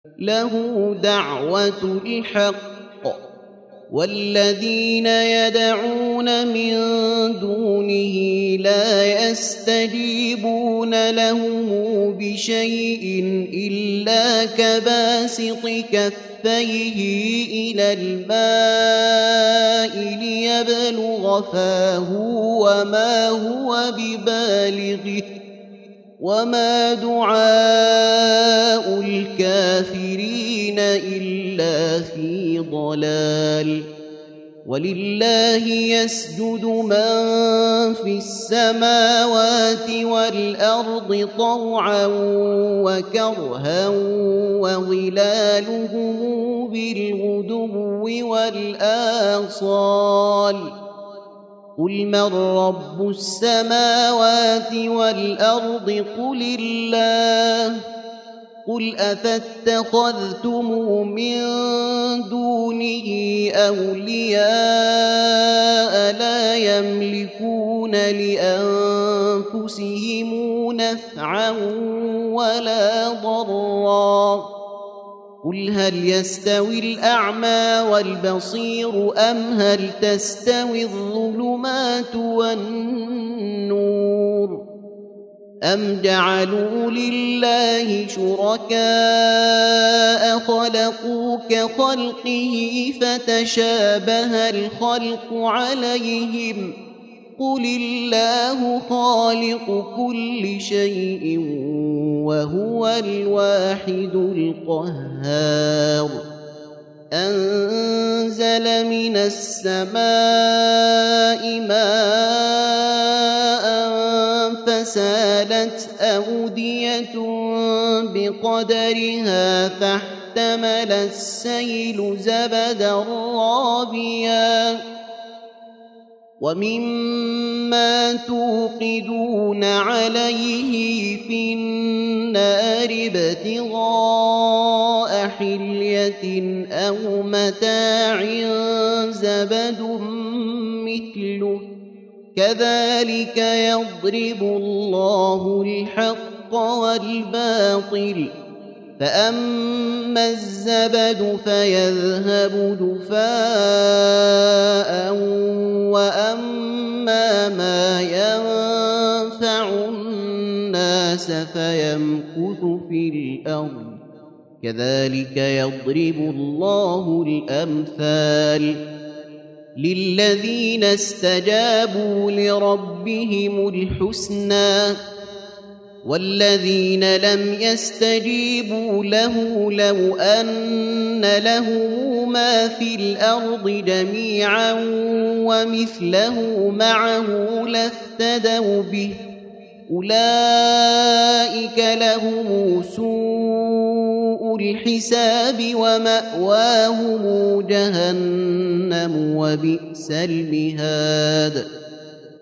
له دعوة الحق والذين يدعون من دونه لا يستجيبون لهم بشيء إلا كباسط كفيه إلى الماء ليبلغ فاه وما هو ببالغه وما دعاء الكافرين إلا في ضلال. ولله يسجد من في السماوات والأرض طوعا وكرها وظلالهم بالغدو والآصال. قل من رب السماوات والأرض قل الله. قل أفاتخذتم من دونه أولياء لا يملكون لأنفسهم نفعا ولا ضرا. قل هل يستوي الأعمى والبصير أم هل تستوي الظلمات والنور أم جعلوا لله شركاء خلقوا كخلقه فتشابه الخلق عليهم. قل الله خالق كل شيء وهو الواحد القهار. أنزل من السماء ماء فسالت أودية بقدرها فاحتمل السيل زبدا رابيا ومما توقدون عليه في النار ابتغاء حلية أو متاع زبد مثله كذلك يضرب الله الحق والباطل. فأما الزبد فيذهب دفاء وأما ما ينفع الناس فيمكث في الأرض كذلك يضرب الله الأمثال. للذين استجابوا لربهم الحسنى والذين لم يستجيبوا له لو أن له ما في الأرض جميعا ومثله معه لافتدوا به أولئك لهم سوء الحساب ومأواهم جهنم وبئس المهاد.